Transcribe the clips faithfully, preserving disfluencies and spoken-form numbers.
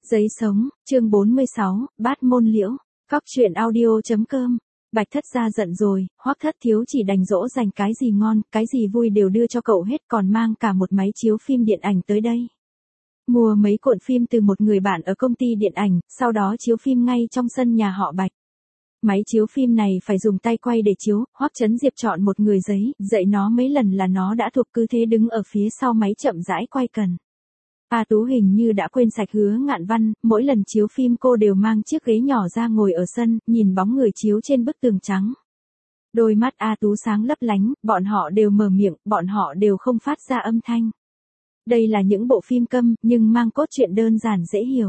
Giấy sống, chương bốn mươi sáu, bát môn liễu, cóc truyện audio.com. Bạch thất ra giận rồi, Hoắc thất thiếu chỉ đành dỗ dành cái gì ngon, cái gì vui đều đưa cho cậu hết, còn mang cả một máy chiếu phim điện ảnh tới đây. Mua mấy cuộn phim từ một người bạn ở công ty điện ảnh, sau đó chiếu phim ngay trong sân nhà họ Bạch. Máy chiếu phim này phải dùng tay quay để chiếu, Hoắc Chấn Diệp chọn một người giấy, dạy nó mấy lần là nó đã thuộc, cứ thế đứng ở phía sau máy chậm rãi quay cần. A Tú hình như đã quên sạch Hứa Ngạn Văn, mỗi lần chiếu phim cô đều mang chiếc ghế nhỏ ra ngồi ở sân, nhìn bóng người chiếu trên bức tường trắng. Đôi mắt A Tú sáng lấp lánh, bọn họ đều mở miệng, bọn họ đều không phát ra âm thanh. Đây là những bộ phim câm, nhưng mang cốt truyện đơn giản dễ hiểu.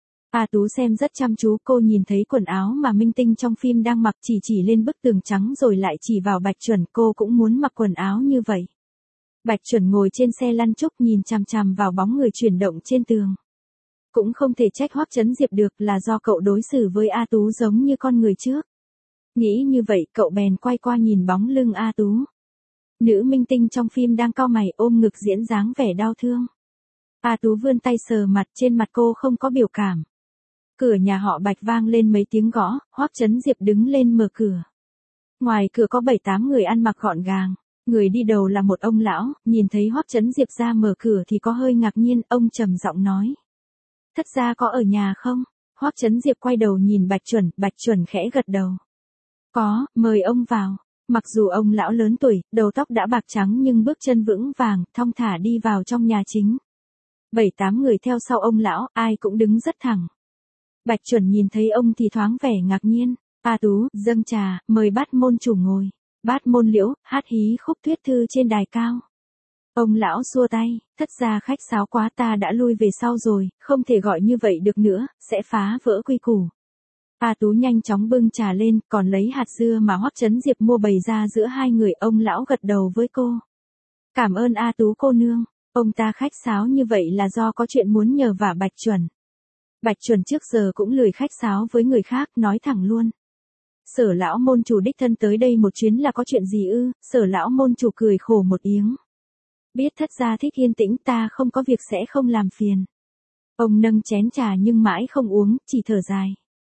A Tú xem rất chăm chú, cô nhìn thấy quần áo mà minh tinh trong phim đang mặc, chỉ chỉ lên bức tường trắng rồi lại chỉ vào Bạch Chuẩn, cô cũng muốn mặc quần áo như vậy. Bạch Chuẩn ngồi trên xe lăn trúc nhìn chằm chằm vào bóng người chuyển động trên tường. Cũng không thể trách Hoắc Chấn Diệp được, là do cậu đối xử với A Tú giống như con người trước. Nghĩ như vậy, cậu bèn quay qua nhìn bóng lưng A Tú. Nữ minh tinh trong phim đang cau mày ôm ngực diễn dáng vẻ đau thương. A Tú vươn tay sờ mặt, trên mặt cô không có biểu cảm. Cửa nhà họ Bạch vang lên mấy tiếng gõ, Hoắc Chấn Diệp đứng lên mở cửa. Ngoài cửa có bảy tám người ăn mặc gọn gàng. Người đi đầu là một ông lão, nhìn thấy Hoắc Chấn Diệp ra mở cửa thì có hơi ngạc nhiên, ông trầm giọng nói. Thất gia có ở nhà không? Hoắc Chấn Diệp quay đầu nhìn Bạch Chuẩn, Bạch Chuẩn khẽ gật đầu. Có, mời ông vào. Mặc dù ông lão lớn tuổi, đầu tóc đã bạc trắng nhưng bước chân vững vàng, thong thả đi vào trong nhà chính. Bảy tám người theo sau ông lão, ai cũng đứng rất thẳng. Bạch Chuẩn nhìn thấy ông thì thoáng vẻ ngạc nhiên. A Tú, dâng trà, mời bát môn chủ ngồi. Bát môn liễu, hát hí khúc thuyết thư trên đài cao. Ông lão xua tay, thất gia khách sáo quá, ta đã lui về sau rồi, không thể gọi như vậy được nữa, sẽ phá vỡ quy củ. A Tú nhanh chóng bưng trà lên, còn lấy hạt dưa mà Hoắc Chấn Diệp mua bày ra giữa hai người, ông lão gật đầu với cô. Cảm ơn A Tú cô nương, ông ta khách sáo như vậy là do có chuyện muốn nhờ vả Bạch Chuẩn. Bạch Chuẩn trước giờ cũng lười khách sáo với người khác, nói thẳng luôn. Sở lão môn chủ đích thân tới đây một chuyến là có chuyện gì ư? Sở lão môn chủ cười khổ một tiếng. Biết thất gia thích yên tĩnh, ta không có việc sẽ không làm phiền. Ông nâng chén trà nhưng mãi không uống, chỉ thở dài.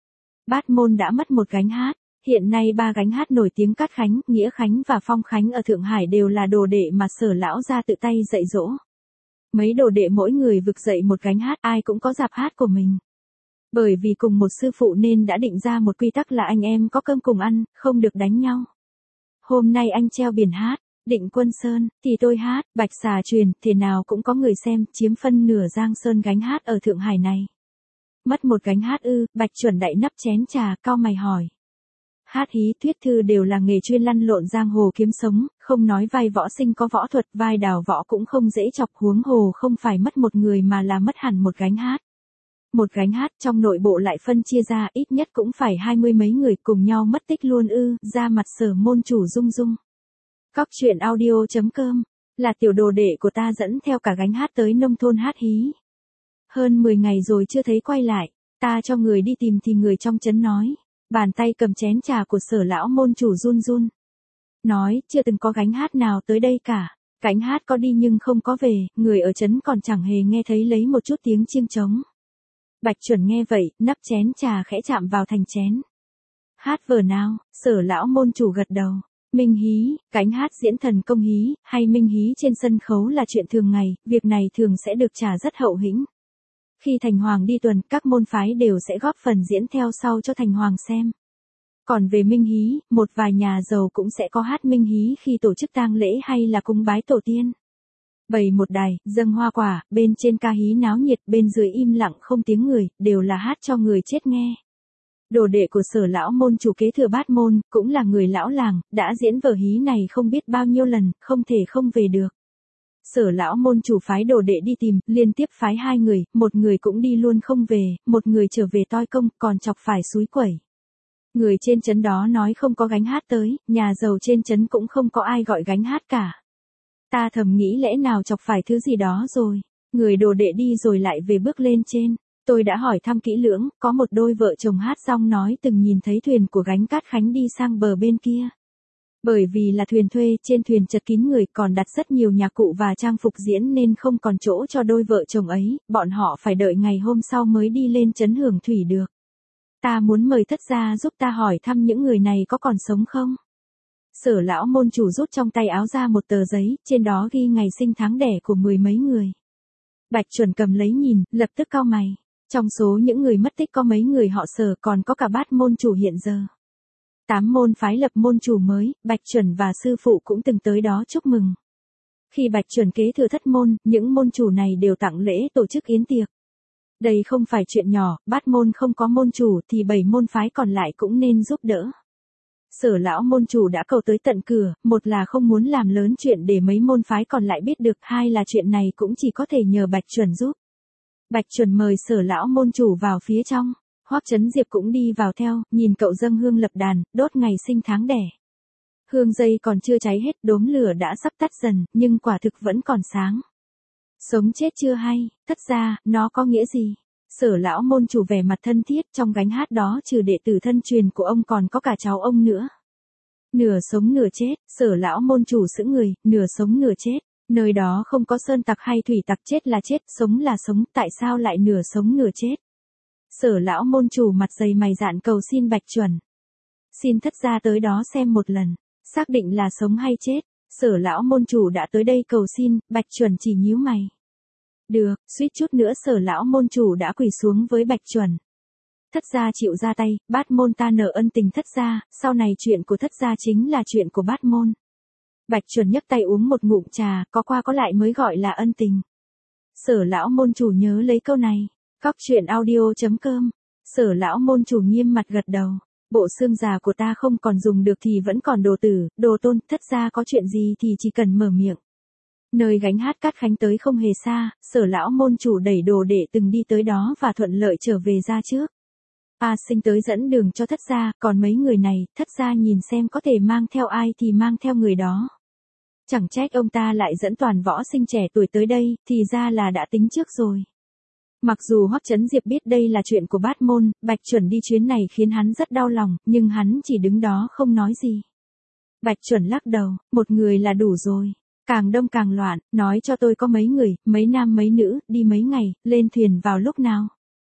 Bát môn đã mất một gánh hát, hiện nay ba gánh hát nổi tiếng Cát Khánh, Nghĩa Khánh và Phong Khánh ở Thượng Hải đều là đồ đệ mà sở lão gia tự tay dạy dỗ. Mấy đồ đệ mỗi người vực dậy một gánh hát, ai cũng có dạp hát của mình. Bởi vì cùng một sư phụ nên đã định ra một quy tắc là anh em có cơm cùng ăn, không được đánh nhau. Hôm nay anh treo biển hát, Định Quân Sơn, thì tôi hát, Bạch Xà truyền, thế nào cũng có người xem, chiếm phân nửa Giang Sơn gánh hát ở Thượng Hải này. Mất một gánh hát ư? Bạch Chuẩn đậy nắp chén trà, cau mày hỏi. Hát hí thuyết thư đều là nghề chuyên lăn lộn giang hồ kiếm sống, không nói vai võ sinh có võ thuật, vai đào võ cũng không dễ chọc, huống hồ không phải mất một người mà là mất hẳn một gánh hát. Một gánh hát trong nội bộ lại phân chia ra, ít nhất cũng phải hai mươi mấy người cùng nhau mất tích luôn ư? Ra mặt sở môn chủ rung rung. Cóc truyện audio.com, là tiểu đồ đệ của ta dẫn theo cả gánh hát tới nông thôn hát hí. Hơn mười ngày rồi chưa thấy quay lại, ta cho người đi tìm thì người trong trấn nói. Bàn tay cầm chén trà của sở lão môn chủ run run. Nói, chưa từng có gánh hát nào tới đây cả. Gánh hát có đi nhưng không có về, người ở trấn còn chẳng hề nghe thấy lấy một chút tiếng chiêng trống. Bạch Chuẩn nghe vậy, nắp chén trà khẽ chạm vào thành chén. Hát vở nào? Sở lão môn chủ gật đầu. Minh hí, gánh hát diễn thần công hí, hay minh hí trên sân khấu là chuyện thường ngày, việc này thường sẽ được trả rất hậu hĩnh. Khi thành hoàng đi tuần, các môn phái đều sẽ góp phần diễn theo sau cho thành hoàng xem. Còn về minh hí, một vài nhà giàu cũng sẽ có hát minh hí khi tổ chức tang lễ hay là cúng bái tổ tiên. Bày một đài, dâng hoa quả, bên trên ca hí náo nhiệt, bên dưới im lặng không tiếng người, đều là hát cho người chết nghe. Đồ đệ của sở lão môn chủ kế thừa bát môn, cũng là người lão làng, đã diễn vở hí này không biết bao nhiêu lần, không thể không về được. Sở lão môn chủ phái đồ đệ đi tìm, liên tiếp phái hai người, một người cũng đi luôn không về, một người trở về toi công, còn chọc phải xúi quẩy. Người trên trấn đó nói không có gánh hát tới, nhà giàu trên trấn cũng không có ai gọi gánh hát cả. Ta thầm nghĩ lẽ nào chọc phải thứ gì đó rồi. Người đồ đệ đi rồi lại về bước lên trên. Tôi đã hỏi thăm kỹ lưỡng, có một đôi vợ chồng hát xong nói từng nhìn thấy thuyền của gánh Cát Khánh đi sang bờ bên kia. Bởi vì là thuyền thuê, trên thuyền chật kín người, còn đặt rất nhiều nhạc cụ và trang phục diễn nên không còn chỗ cho đôi vợ chồng ấy, bọn họ phải đợi ngày hôm sau mới đi lên trấn hưởng thủy được. Ta muốn mời thất gia giúp ta hỏi thăm những người này có còn sống không? Sở lão môn chủ rút trong tay áo ra một tờ giấy, trên đó ghi ngày sinh tháng đẻ của mười mấy người. Bạch Chuẩn cầm lấy nhìn, lập tức cau mày. Trong số những người mất tích có mấy người họ Sở, còn có cả Bát môn chủ hiện giờ. Tám môn phái lập môn chủ mới, Bạch Chuẩn và sư phụ cũng từng tới đó chúc mừng. Khi Bạch Chuẩn kế thừa thất môn, những môn chủ này đều tặng lễ tổ chức yến tiệc. Đây không phải chuyện nhỏ, Bát môn không có môn chủ thì bảy môn phái còn lại cũng nên giúp đỡ. Sở lão môn chủ đã cầu tới tận cửa, một là không muốn làm lớn chuyện để mấy môn phái còn lại biết được, hai là chuyện này cũng chỉ có thể nhờ Bạch Chuẩn giúp. Bạch Chuẩn mời Sở lão môn chủ vào phía trong. Hoắc Chấn Diệp cũng đi vào theo, nhìn cậu dâng hương lập đàn, đốt ngày sinh tháng đẻ. Hương dây còn chưa cháy hết, đốm lửa đã sắp tắt dần, nhưng quả thực vẫn còn sáng. Sống chết chưa hay, thất gia, nó có nghĩa gì? Sở lão môn chủ vẻ mặt thân thiết, trong gánh hát đó trừ đệ tử thân truyền của ông còn có cả cháu ông nữa. Nửa sống nửa chết, Sở lão môn chủ sững người, nửa sống nửa chết. Nơi đó không có sơn tặc hay thủy tặc, chết là chết, sống là sống, tại sao lại nửa sống nửa chết? Sở lão môn chủ mặt dày mày dạn cầu xin Bạch Chuẩn. Xin thất gia tới đó xem một lần, xác định là sống hay chết. Sở lão môn chủ đã tới đây cầu xin, Bạch Chuẩn chỉ nhíu mày. Được, suýt chút nữa Sở lão môn chủ đã quỳ xuống với Bạch Chuẩn. Thất gia chịu ra tay, Bát môn ta nợ ân tình thất gia, sau này chuyện của thất gia chính là chuyện của Bát môn. Bạch Chuẩn nhấc tay uống một ngụm trà, có qua có lại mới gọi là ân tình. Sở lão môn chủ nhớ lấy câu này. Cóc truyện audio chấm com. Sở lão môn chủ nghiêm mặt gật đầu. Bộ xương già của ta không còn dùng được thì vẫn còn đồ tử, đồ tôn, thất gia có chuyện gì thì chỉ cần mở miệng. Nơi gánh hát Cát Khánh tới không hề xa, Sở lão môn chủ đẩy đồ để từng đi tới đó và thuận lợi trở về ra trước. A Sinh tới dẫn đường cho thất gia, còn mấy người này, thất gia nhìn xem có thể mang theo ai thì mang theo người đó. Chẳng trách ông ta lại dẫn toàn võ sinh trẻ tuổi tới đây, thì ra là đã tính trước rồi. Mặc dù Hoắc Chấn Diệp biết đây là chuyện của Bát môn, Bạch Chuẩn đi chuyến này khiến hắn rất đau lòng, nhưng hắn chỉ đứng đó không nói gì. Bạch Chuẩn lắc đầu, một người là đủ rồi. Càng đông càng loạn, nói cho tôi có mấy người, mấy nam mấy nữ, đi mấy ngày, lên thuyền vào lúc nào.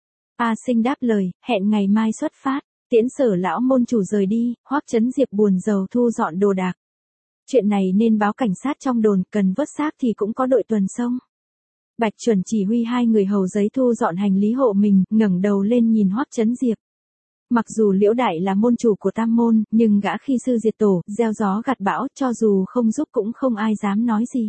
A Sinh đáp lời, hẹn ngày mai xuất phát, tiễn Sở lão môn chủ rời đi, Hoắc Chấn Diệp buồn rầu thu dọn đồ đạc. Chuyện này nên báo cảnh sát trong đồn, cần vớt xác thì cũng có đội tuần sông. Bạch Chuẩn chỉ huy hai người hầu giấy thu dọn hành lý hộ mình, ngẩng đầu lên nhìn Hoắc Chấn Diệp. Mặc dù Liễu Đại là môn chủ của Tam môn, nhưng gã khi sư diệt tổ, gieo gió gặt bão, cho dù không giúp cũng không ai dám nói gì.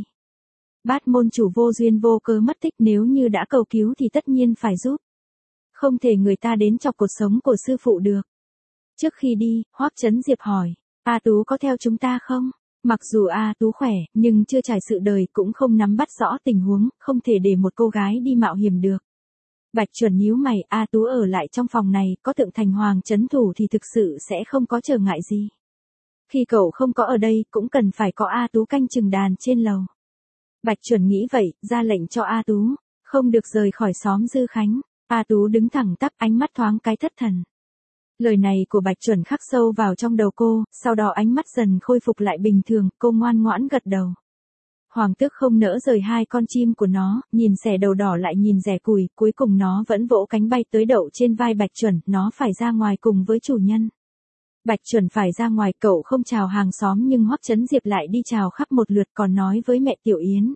Bát môn chủ vô duyên vô cớ mất tích, nếu như đã cầu cứu thì tất nhiên phải giúp. Không thể người ta đến chọc cuộc sống của sư phụ được. Trước khi đi, Hoắc Chấn Diệp hỏi, A Tú có theo chúng ta không? Mặc dù A Tú khỏe, nhưng chưa trải sự đời, cũng không nắm bắt rõ tình huống, không thể để một cô gái đi mạo hiểm được. Bạch Chuẩn nhíu mày, A Tú ở lại trong phòng này, có Thượng Thành Hoàng trấn thủ thì thực sự sẽ không có trở ngại gì. Khi cậu không có ở đây, cũng cần phải có A Tú canh chừng đàn trên lầu. Bạch Chuẩn nghĩ vậy, ra lệnh cho A Tú, không được rời khỏi xóm Dư Khánh. A Tú đứng thẳng tắp, ánh mắt thoáng cái thất thần. Lời này của Bạch Chuẩn khắc sâu vào trong đầu cô, sau đó ánh mắt dần khôi phục lại bình thường, cô ngoan ngoãn gật đầu. Hoàng tước không nỡ rời hai con chim của nó, nhìn xẻ đầu đỏ lại nhìn rẻ cùi, cuối cùng nó vẫn vỗ cánh bay tới đậu trên vai Bạch Chuẩn, nó phải ra ngoài cùng với chủ nhân. Bạch Chuẩn phải ra ngoài, cậu không chào hàng xóm nhưng Hoắc Chấn Diệp lại đi chào khắp một lượt, còn nói với mẹ Tiểu Yến.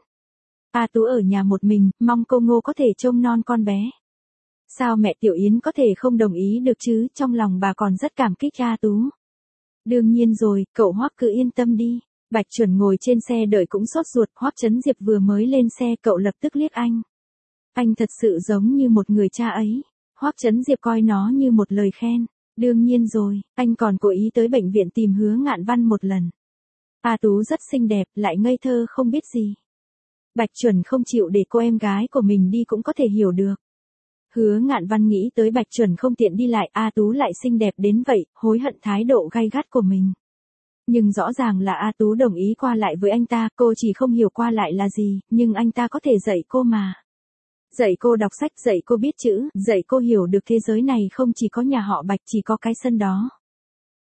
A Tú ở nhà một mình, mong cô Ngô có thể trông non con bé. Sao mẹ Tiểu Yến có thể không đồng ý được chứ, trong lòng bà còn rất cảm kích A Tú. Đương nhiên rồi, cậu Hoắc cứ yên tâm đi. Bạch Chuẩn ngồi trên xe đợi cũng sốt ruột, Hoắc Chấn Diệp vừa mới lên xe cậu lập tức liếc anh. Anh thật sự giống như một người cha ấy. Hoắc Chấn Diệp coi nó như một lời khen. Đương nhiên rồi, anh còn cố ý tới bệnh viện tìm Hứa Ngạn Văn một lần. A Tú rất xinh đẹp, lại ngây thơ không biết gì. Bạch Chuẩn không chịu để cô em gái của mình đi cũng có thể hiểu được. Hứa Ngạn Văn nghĩ tới Bạch Chuẩn không tiện đi lại, A Tú lại xinh đẹp đến vậy, hối hận thái độ gay gắt của mình. Nhưng rõ ràng là A Tú đồng ý qua lại với anh ta, cô chỉ không hiểu qua lại là gì, nhưng anh ta có thể dạy cô mà. Dạy cô đọc sách, dạy cô biết chữ, dạy cô hiểu được thế giới này không chỉ có nhà họ Bạch, chỉ có cái sân đó.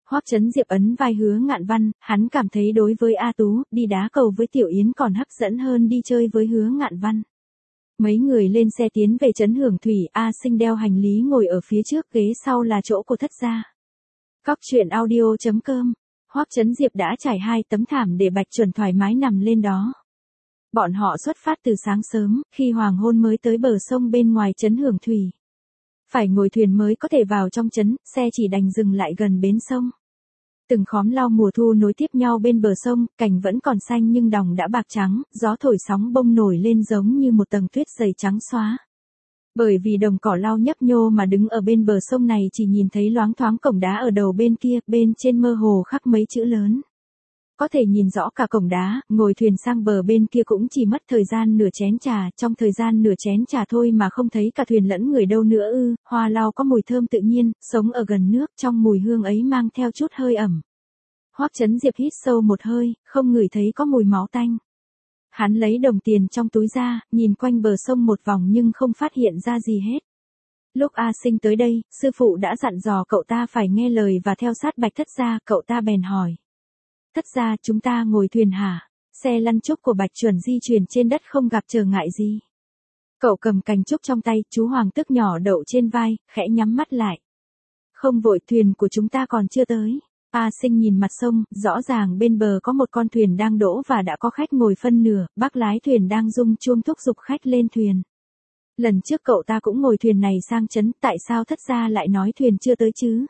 Hoắc Chấn Diệp ấn vai Hứa Ngạn Văn, hắn cảm thấy đối với A Tú, đi đá cầu với Tiểu Yến còn hấp dẫn hơn đi chơi với Hứa Ngạn Văn. Mấy người lên xe tiến về trấn Hưởng Thủy, A Sinh đeo hành lý ngồi ở phía trước, ghế sau là chỗ của thất gia. Cóc truyện audio chấm com. Hoắc Chấn Diệp đã trải hai tấm thảm để Bạch Chuẩn thoải mái nằm lên đó. Bọn họ xuất phát từ sáng sớm, khi hoàng hôn mới tới bờ sông bên ngoài trấn Hưởng Thủy. Phải ngồi thuyền mới có thể vào trong trấn, xe chỉ đành dừng lại gần bến sông. Từng khóm lau mùa thu nối tiếp nhau bên bờ sông, cành vẫn còn xanh nhưng đồng đã bạc trắng, gió thổi sóng bông nổi lên giống như một tầng tuyết dày trắng xóa. Bởi vì đồng cỏ lau nhấp nhô mà đứng ở bên bờ sông này chỉ nhìn thấy loáng thoáng cổng đá ở đầu bên kia, bên trên mơ hồ khắc mấy chữ lớn. Có thể nhìn rõ cả cổng đá, ngồi thuyền sang bờ bên kia cũng chỉ mất thời gian nửa chén trà, trong thời gian nửa chén trà thôi mà không thấy cả thuyền lẫn người đâu nữa ư. Hoa lau có mùi thơm tự nhiên, sống ở gần nước, trong mùi hương ấy mang theo chút hơi ẩm. Hoắc Chấn Diệp hít sâu một hơi, không ngửi thấy có mùi máu tanh. Hắn lấy đồng tiền trong túi ra, nhìn quanh bờ sông một vòng nhưng không phát hiện ra gì hết. Lúc A Sinh tới đây, sư phụ đã dặn dò cậu ta phải nghe lời và theo sát Bạch thất gia, cậu ta bèn hỏi. Thất gia, chúng ta ngồi thuyền hả? Xe lăn trúc của Bạch Chuẩn di chuyển trên đất không gặp trở ngại gì. Cậu cầm cành trúc trong tay, chú Hoàng Tức nhỏ đậu trên vai, khẽ nhắm mắt lại. Không vội, thuyền của chúng ta còn chưa tới. A Sinh nhìn mặt sông, rõ ràng bên bờ có một con thuyền đang đỗ và đã có khách ngồi phân nửa, bác lái thuyền đang rung chuông thúc giục khách lên thuyền. Lần trước cậu ta cũng ngồi thuyền này sang trấn, tại sao thất gia lại nói thuyền chưa tới chứ?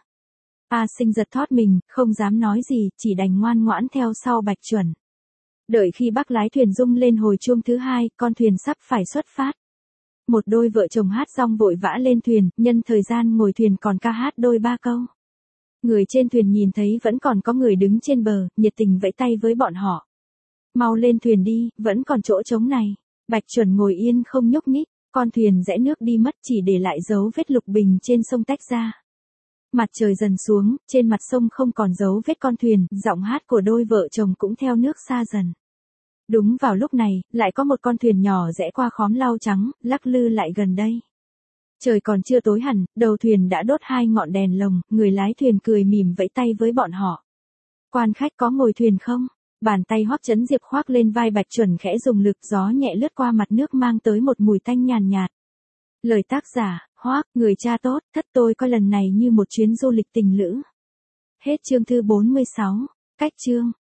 A Sinh giật thót mình, không dám nói gì, chỉ đành ngoan ngoãn theo sau Bạch Chuẩn. Đợi khi bác lái thuyền rung lên hồi chuông thứ hai, con thuyền sắp phải xuất phát. Một đôi vợ chồng hát rong vội vã lên thuyền, nhân thời gian ngồi thuyền còn ca hát đôi ba câu. Người trên thuyền nhìn thấy vẫn còn có người đứng trên bờ, nhiệt tình vẫy tay với bọn họ. Mau lên thuyền đi, vẫn còn chỗ trống này. Bạch Chuẩn ngồi yên không nhúc nhích, con thuyền rẽ nước đi mất chỉ để lại dấu vết lục bình trên sông tách ra. Mặt trời dần xuống, trên mặt sông không còn dấu vết con thuyền, giọng hát của đôi vợ chồng cũng theo nước xa dần. Đúng vào lúc này, lại có một con thuyền nhỏ rẽ qua khóm lau trắng, lắc lư lại gần đây. Trời còn chưa tối hẳn, đầu thuyền đã đốt hai ngọn đèn lồng, người lái thuyền cười mỉm vẫy tay với bọn họ. Quan khách có ngồi thuyền không? Bàn tay Hoắc Chấn Diệp khoác lên vai Bạch Chuẩn khẽ dùng lực, gió nhẹ lướt qua mặt nước mang tới một mùi tanh nhàn nhạt. Lời tác giả, Hoắc, người cha tốt, thất tôi coi lần này như một chuyến du lịch tình lữ. Hết chương thư bốn mươi sáu, cách chương.